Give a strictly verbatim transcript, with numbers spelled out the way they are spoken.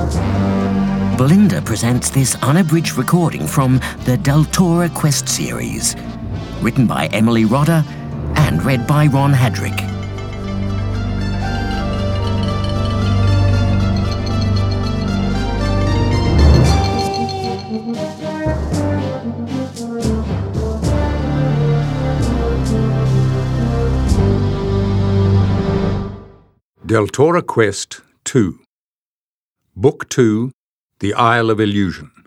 Belinda presents this unabridged recording from the Deltora Quest series, written by Emily Rodda and read by Ron Hadrick. Deltora Quest two. Book two, The Isle of Illusion.